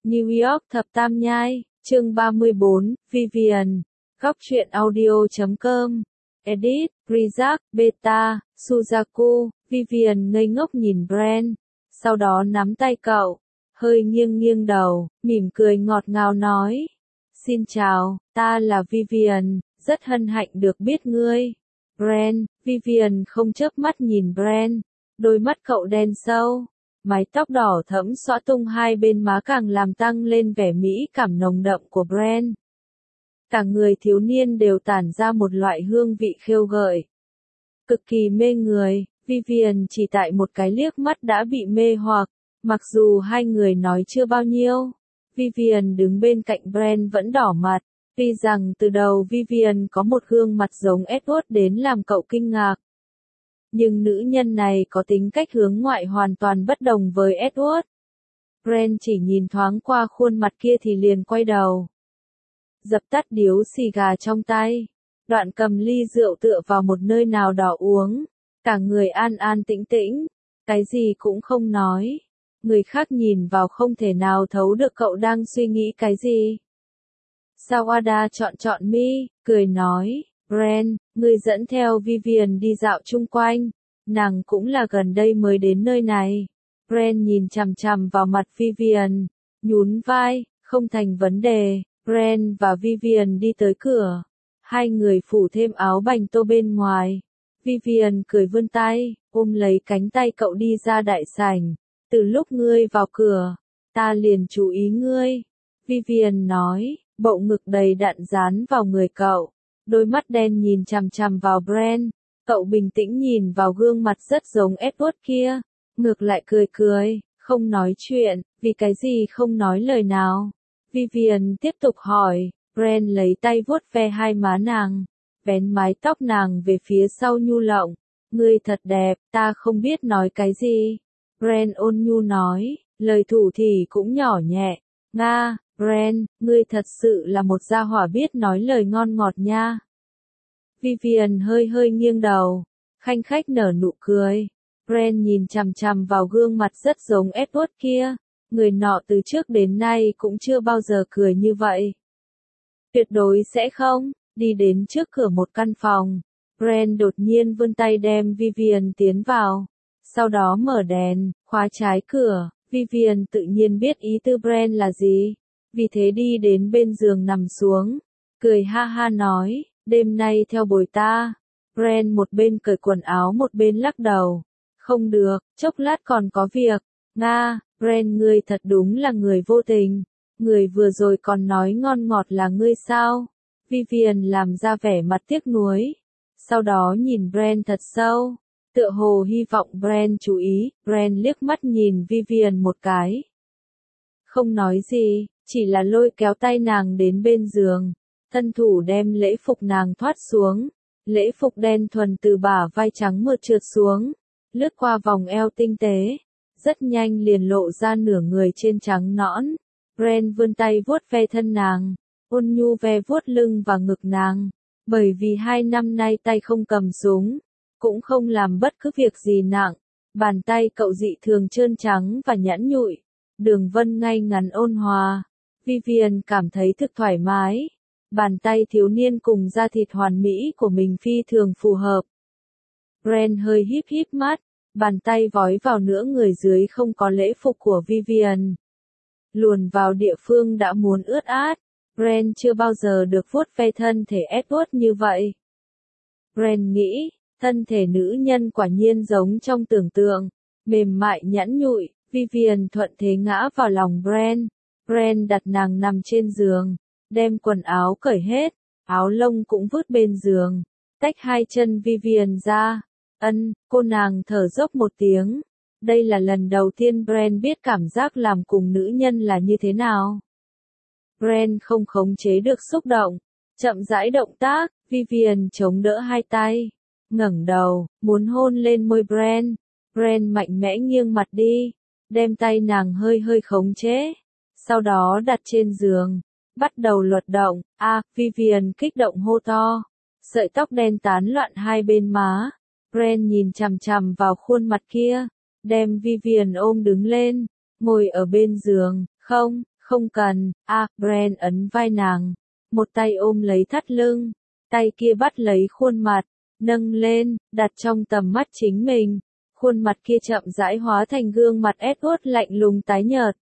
New York Thập Tam Nhai, chương 34, Vivian, góc truyện audio.com, edit, Rizak, Beta, Suzaku, Vivian ngây ngốc nhìn Brent, sau đó nắm tay cậu, hơi nghiêng nghiêng đầu, mỉm cười ngọt ngào nói. Xin chào, ta là Vivian, rất hân hạnh được biết ngươi. Brent, Vivian không chớp mắt nhìn Brent, đôi mắt cậu đen sâu. Mái tóc đỏ thẫm xõa tung hai bên má càng làm tăng lên vẻ mỹ cảm nồng đậm của Brent. Cả người thiếu niên đều tản ra một loại hương vị khêu gợi. Cực kỳ mê người, Vivian chỉ tại một cái liếc mắt đã bị mê hoặc, mặc dù hai người nói chưa bao nhiêu. Vivian đứng bên cạnh Brent vẫn đỏ mặt, tuy rằng từ đầu Vivian có một gương mặt giống Edward đến làm cậu kinh ngạc. Nhưng nữ nhân này có tính cách hướng ngoại hoàn toàn bất đồng với Edward. Brent chỉ nhìn thoáng qua khuôn mặt kia thì liền quay đầu. Dập tắt điếu xì gà trong tay. Đoạn cầm ly rượu tựa vào một nơi nào đó uống. Cả người an an tĩnh tĩnh. Cái gì cũng không nói. Người khác nhìn vào không thể nào thấu được cậu đang suy nghĩ cái gì. Sawada chọn mi, cười nói. Brent, ngươi dẫn theo Vivian đi dạo chung quanh. Nàng cũng là gần đây mới đến nơi này. Brent nhìn chằm chằm vào mặt Vivian, nhún vai, không thành vấn đề. Brent và Vivian đi tới cửa. Hai người phủ thêm áo bành tô bên ngoài. Vivian cười vươn tay, ôm lấy cánh tay cậu đi ra đại sảnh. Từ lúc ngươi vào cửa, ta liền chú ý ngươi. Vivian nói, bộ ngực đầy đặn dán vào người cậu. Đôi mắt đen nhìn chằm chằm vào Brent, cậu bình tĩnh nhìn vào gương mặt rất giống Edward kia, ngược lại cười cười, không nói chuyện, vì cái gì không nói lời nào. Vivian tiếp tục hỏi, Brent lấy tay vuốt ve hai má nàng, vén mái tóc nàng về phía sau nhu lộng, ngươi thật đẹp, ta không biết nói cái gì. Brent ôn nhu nói, lời thủ thỉ cũng nhỏ nhẹ, Nga. Brent, ngươi thật sự là một gia hỏa biết nói lời ngon ngọt nha. Vivian hơi nghiêng đầu, khanh khách nở nụ cười. Brent nhìn chằm chằm vào gương mặt rất giống Edward kia, người nọ từ trước đến nay cũng chưa bao giờ cười như vậy. Tuyệt đối sẽ không. Đi đến trước cửa một căn phòng, Brent đột nhiên vươn tay đem Vivian tiến vào, sau đó mở đèn, khóa trái cửa. Vivian tự nhiên biết ý tư Brent là gì. Vì thế đi đến bên giường nằm xuống, cười ha ha nói, đêm nay theo bồi ta. Brent một bên cởi quần áo một bên lắc đầu. Không được, chốc lát còn có việc. Nga, Brent ngươi thật đúng là người vô tình. Người vừa rồi còn nói ngon ngọt là ngươi sao? Vivian làm ra vẻ mặt tiếc nuối. Sau đó nhìn Brent thật sâu. Tựa hồ hy vọng Brent chú ý. Brent liếc mắt nhìn Vivian một cái. Không nói gì. Chỉ là lôi kéo tay nàng đến bên giường, thân thủ đem lễ phục nàng thoát xuống. Lễ phục đen thuần từ bả vai trắng mượt trượt xuống, lướt qua vòng eo tinh tế, rất nhanh liền lộ ra nửa người trên trắng nõn. Brent vươn tay vuốt ve thân nàng, ôn nhu ve vuốt lưng và ngực nàng, bởi vì 2 năm nay tay không cầm súng, cũng không làm bất cứ việc gì nặng, bàn tay cậu dị thường trơn trắng và nhẵn nhụi, đường vân ngay ngắn ôn hòa. Vivian cảm thấy thực thoải mái. Bàn tay thiếu niên cùng da thịt hoàn mỹ của mình phi thường phù hợp. Brent hơi híp mắt, bàn tay vói vào nửa người dưới không có lễ phục của Vivian. Luồn vào địa phương đã muốn ướt át. Brent chưa bao giờ được vuốt ve thân thể Edward như vậy. Brent nghĩ, thân thể nữ nhân quả nhiên giống trong tưởng tượng, mềm mại nhẵn nhụi. Vivian thuận thế ngã vào lòng Brent. Brent đặt nàng nằm trên giường, đem quần áo cởi hết, áo lông cũng vứt bên giường, tách hai chân Vivian ra. Cô nàng thở dốc một tiếng. Đây là lần đầu tiên Brent biết cảm giác làm cùng nữ nhân là như thế nào. Brent không khống chế được xúc động, chậm rãi động tác, Vivian chống đỡ hai tay, ngẩng đầu, muốn hôn lên môi Brent. Brent mạnh mẽ nghiêng mặt đi, đem tay nàng hơi khống chế. Sau đó đặt trên giường, bắt đầu luật động. Vivian kích động hô to. Sợi tóc đen tán loạn hai bên má. Brent nhìn chằm chằm vào khuôn mặt kia, đem Vivian ôm đứng lên, ngồi ở bên giường. Không cần, Brand ấn vai nàng. Một tay ôm lấy thắt lưng, tay kia bắt lấy khuôn mặt, nâng lên, đặt trong tầm mắt chính mình. Khuôn mặt kia chậm rãi hóa thành gương mặt Edward lạnh lùng tái nhợt.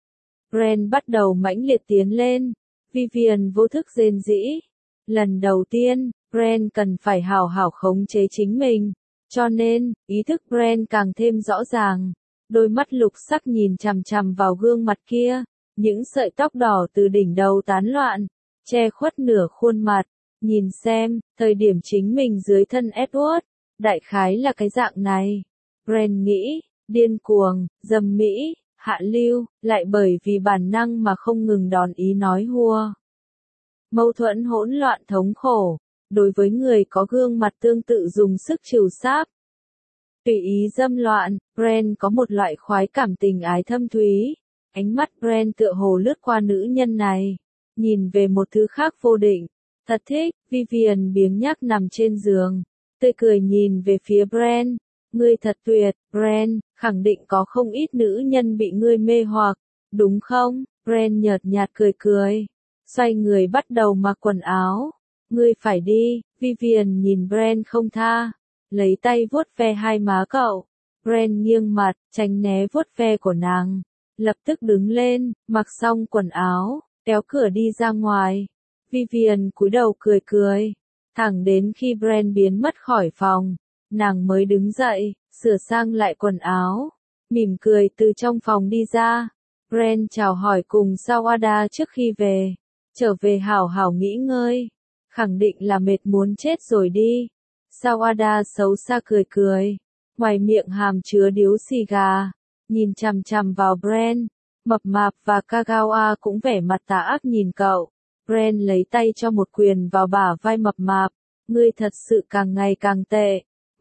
Brand bắt đầu mãnh liệt tiến lên. Vivian vô thức rên rỉ. Lần đầu tiên, Brand cần phải hào hảo khống chế chính mình. Cho nên, ý thức Brand càng thêm rõ ràng. Đôi mắt lục sắc nhìn chằm chằm vào gương mặt kia. Những sợi tóc đỏ từ đỉnh đầu tán loạn, che khuất nửa khuôn mặt. Nhìn xem, thời điểm chính mình dưới thân Edward, đại khái là cái dạng này. Brand nghĩ, điên cuồng, dâm mỹ, hạ lưu, lại bởi vì bản năng mà không ngừng đòn ý nói hùa. Mâu thuẫn hỗn loạn thống khổ, đối với người có gương mặt tương tự dùng sức trừ sáp. Tùy ý dâm loạn, Brand có một loại khoái cảm tình ái thâm thúy. Ánh mắt Brand tựa hồ lướt qua nữ nhân này, nhìn về một thứ khác vô định. Thật thích, Vivian biếng nhác nằm trên giường, tươi cười nhìn về phía Brand. Ngươi thật tuyệt, Brand, khẳng định có không ít nữ nhân bị ngươi mê hoặc, đúng không? Brand nhợt nhạt cười cười, xoay người bắt đầu mặc quần áo. Ngươi phải đi, Vivian nhìn Brand không tha, lấy tay vuốt ve hai má cậu. Brand nghiêng mặt, tránh né vuốt ve của nàng, lập tức đứng lên, mặc xong quần áo, kéo cửa đi ra ngoài. Vivian cúi đầu cười cười, thẳng đến khi Brand biến mất khỏi phòng, nàng mới đứng dậy, sửa sang lại quần áo, mỉm cười từ trong phòng đi ra. Brand chào hỏi cùng Sawada trước khi về, trở về hảo hảo nghỉ ngơi, khẳng định là mệt muốn chết rồi đi. Sawada xấu xa cười cười, ngoài miệng hàm chứa điếu xì gà, nhìn chằm chằm vào Brand. Mập mạp và Kagawa cũng vẻ mặt tà ác nhìn cậu. Brand lấy tay cho một quyền vào bả vai mập mạp. Ngươi thật sự càng ngày càng tệ.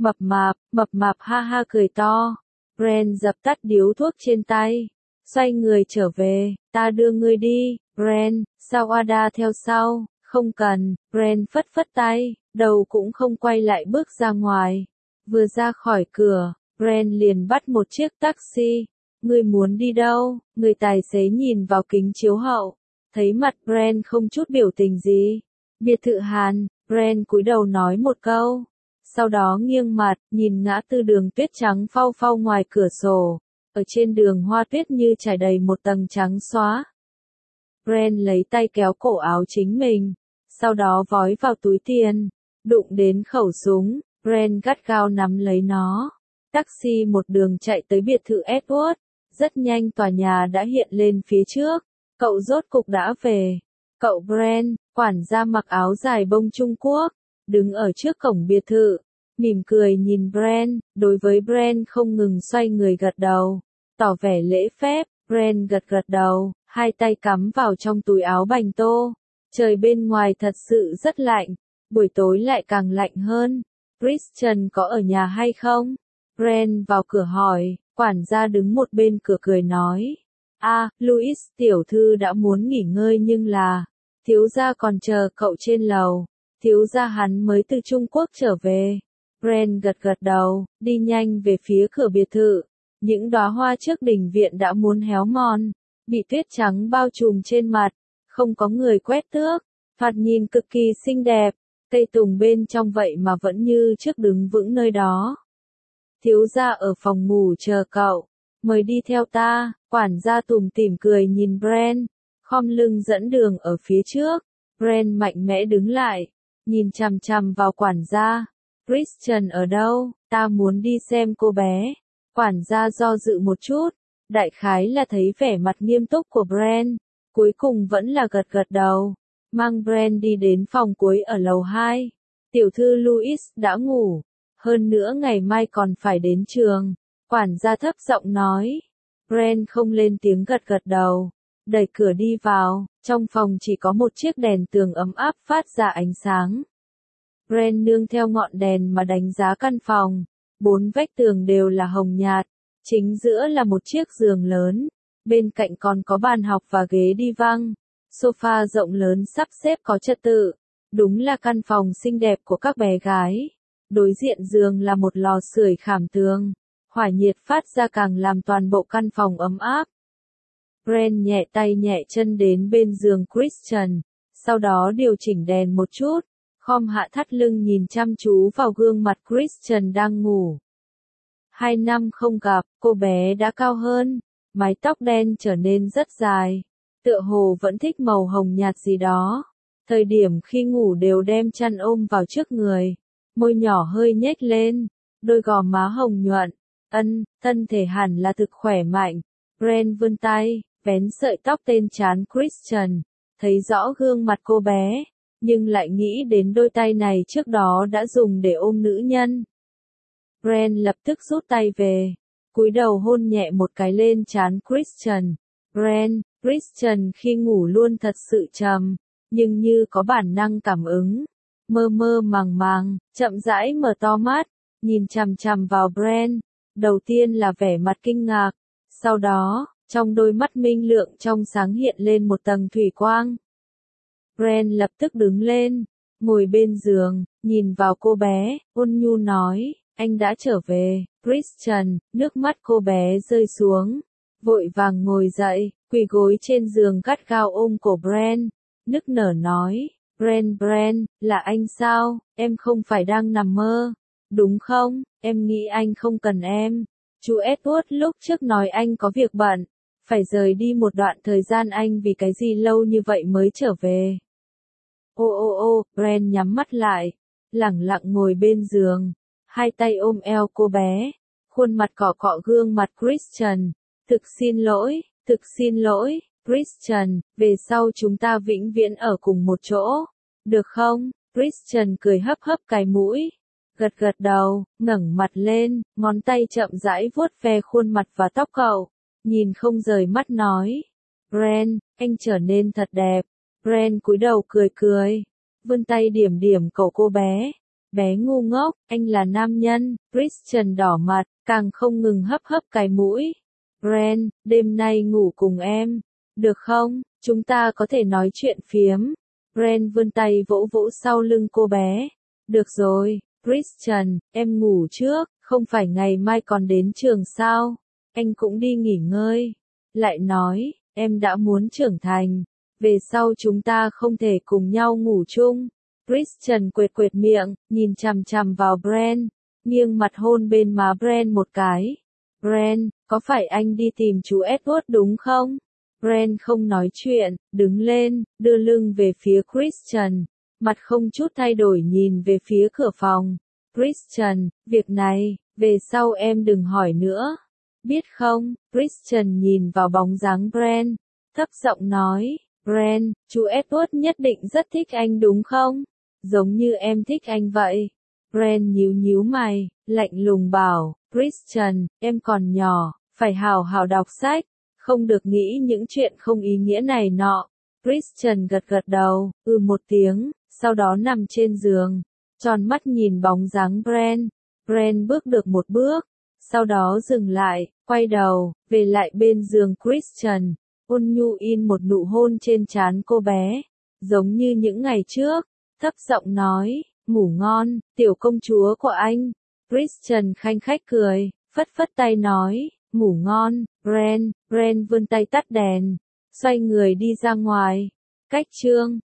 Mập mạp ha ha cười to. Brand dập tắt điếu thuốc trên tay, xoay người trở về. Ta đưa ngươi đi, Brand. Sawada theo sau. Không cần, Brand phất phất tay, đầu cũng không quay lại bước ra ngoài. Vừa ra khỏi cửa, Brand liền bắt một chiếc taxi. Ngươi muốn đi đâu? Người tài xế nhìn vào kính chiếu hậu, thấy mặt Brand không chút biểu tình gì. Biệt thự Hàn. Brand cúi đầu nói một câu, sau đó nghiêng mặt, nhìn ngã tư đường tuyết trắng phau phau ngoài cửa sổ. Ở trên đường hoa tuyết như trải đầy một tầng trắng xóa. Brand lấy tay kéo cổ áo chính mình, sau đó vói vào túi tiền, đụng đến khẩu súng, Brand gắt gao nắm lấy nó. Taxi một đường chạy tới biệt thự Edward. Rất nhanh tòa nhà đã hiện lên phía trước. Cậu rốt cục đã về. Cậu Brand, quản gia mặc áo dài bông Trung Quốc, đứng ở trước cổng biệt thự, mỉm cười nhìn Brand. Đối với Brand không ngừng xoay người gật đầu, tỏ vẻ lễ phép. Brand gật gật đầu, hai tay cắm vào trong túi áo bành tô. Trời bên ngoài thật sự rất lạnh, buổi tối lại càng lạnh hơn. Christian có ở nhà hay không? Brand vào cửa hỏi. Quản gia đứng một bên cửa cười nói. Louis tiểu thư đã muốn nghỉ ngơi nhưng là, thiếu gia còn chờ cậu trên lầu. Thiếu gia hắn mới từ Trung Quốc trở về. Brand gật gật đầu, đi nhanh về phía cửa biệt thự. Những đóa hoa trước đình viện đã muốn héo mòn, bị tuyết trắng bao trùm trên mặt, không có người quét tước. Thoạt nhìn cực kỳ xinh đẹp, cây tùng bên trong vậy mà vẫn như trước đứng vững nơi đó. Thiếu gia ở phòng ngủ chờ cậu, mời đi theo ta. Quản gia tủm tỉm cười nhìn Brand, khom lưng dẫn đường ở phía trước. Brand mạnh mẽ đứng lại, nhìn chằm chằm vào quản gia. Christian ở đâu? Ta muốn đi xem cô bé. Quản gia do dự một chút, đại khái là thấy vẻ mặt nghiêm túc của Brand, cuối cùng vẫn là gật gật đầu, mang Brand đi đến phòng cuối ở lầu 2. Tiểu thư Louis đã ngủ, hơn nữa ngày mai còn phải đến trường. Quản gia thấp giọng nói. Brand không lên tiếng gật gật đầu, đẩy cửa đi vào. Trong phòng chỉ có một chiếc đèn tường ấm áp phát ra ánh sáng. Brand nương theo ngọn đèn mà đánh giá căn phòng. 4 vách tường đều là hồng nhạt, chính giữa là một chiếc giường lớn, bên cạnh còn có bàn học và ghế đi văng. Sofa rộng lớn sắp xếp có trật tự, đúng là căn phòng xinh đẹp của các bé gái. Đối diện giường là một lò sưởi khảm tường, hỏa nhiệt phát ra càng làm toàn bộ căn phòng ấm áp. Brand nhẹ tay nhẹ chân đến bên giường Christian, sau đó điều chỉnh đèn một chút, khom hạ thắt lưng nhìn chăm chú vào gương mặt Christian đang ngủ. 2 năm không gặp, cô bé đã cao hơn, mái tóc đen trở nên rất dài, tựa hồ vẫn thích màu hồng nhạt gì đó. Thời điểm khi ngủ đều đem chăn ôm vào trước người, môi nhỏ hơi nhếch lên, đôi gò má hồng nhuận, thân thể hẳn là thực khỏe mạnh. Brand vươn tay, vén sợi tóc tên trán Christian, thấy rõ gương mặt cô bé, nhưng lại nghĩ đến đôi tay này trước đó đã dùng để ôm nữ nhân. Brand lập tức rút tay về, cúi đầu hôn nhẹ một cái lên trán Christian. Christian khi ngủ luôn thật sự trầm, nhưng như có bản năng cảm ứng, mơ mơ màng màng, chậm rãi mở to mắt, nhìn chằm chằm vào Brand, đầu tiên là vẻ mặt kinh ngạc, sau đó, trong đôi mắt minh lượng trong sáng hiện lên một tầng thủy quang. Brand lập tức đứng lên, ngồi bên giường, nhìn vào cô bé, ôn nhu nói, anh đã trở về. Christian, nước mắt cô bé rơi xuống, vội vàng ngồi dậy, quỳ gối trên giường gắt gao ôm cổ Brand, nức nở nói, Brand, là anh sao, em không phải đang nằm mơ, đúng không, em nghĩ anh không cần em. Chú Edward lúc trước nói anh có việc bận, phải rời đi một đoạn thời gian, anh vì cái gì lâu như vậy mới trở về. Brand nhắm mắt lại, lẳng lặng ngồi bên giường, hai tay ôm eo cô bé, khuôn mặt cọ cọ gương mặt Christian, thực xin lỗi, Christian, về sau chúng ta vĩnh viễn ở cùng một chỗ, được không? Christian cười hấp hấp cái mũi, gật gật đầu, ngẩng mặt lên, ngón tay chậm rãi vuốt ve khuôn mặt và tóc cậu, nhìn không rời mắt nói, Brand, anh trở nên thật đẹp. Brand cúi đầu cười, vươn tay điểm điểm cổ cô bé. Bé ngu ngốc, anh là nam nhân. Christian đỏ mặt, càng không ngừng hấp hấp cái mũi. Brand, đêm nay ngủ cùng em, được không? Chúng ta có thể nói chuyện phiếm. Brand vươn tay vỗ vỗ sau lưng cô bé. Được rồi, Christian, em ngủ trước, không phải ngày mai còn đến trường sao? Anh cũng đi nghỉ ngơi. Lại nói, em đã muốn trưởng thành, về sau chúng ta không thể cùng nhau ngủ chung. Christian quệt miệng, nhìn chằm chằm vào Brand, nghiêng mặt hôn bên má Brand một cái. Brand, có phải anh đi tìm chú Edward đúng không? Brand không nói chuyện, đứng lên, đưa lưng về phía Christian, mặt không chút thay đổi nhìn về phía cửa phòng. Christian, việc này, về sau em đừng hỏi nữa. Biết không? Christian nhìn vào bóng dáng Brand, thấp giọng nói, Brand, chú Edward nhất định rất thích anh đúng không? Giống như em thích anh vậy. Brand nhíu mày, lạnh lùng bảo, Christian, em còn nhỏ, phải hào hào đọc sách, không được nghĩ những chuyện không ý nghĩa này nọ. Christian gật đầu, một tiếng, sau đó nằm trên giường, tròn mắt nhìn bóng dáng Brand. Brand bước được một bước, sau đó dừng lại, quay đầu, về lại bên giường Christian, ôn nhu in một nụ hôn trên trán cô bé, giống như những ngày trước, thấp giọng nói, ngủ ngon, tiểu công chúa của anh. Christian khanh khách cười, phất phất tay nói, ngủ ngon. Brand vươn tay tắt đèn, xoay người đi ra ngoài. Cách chương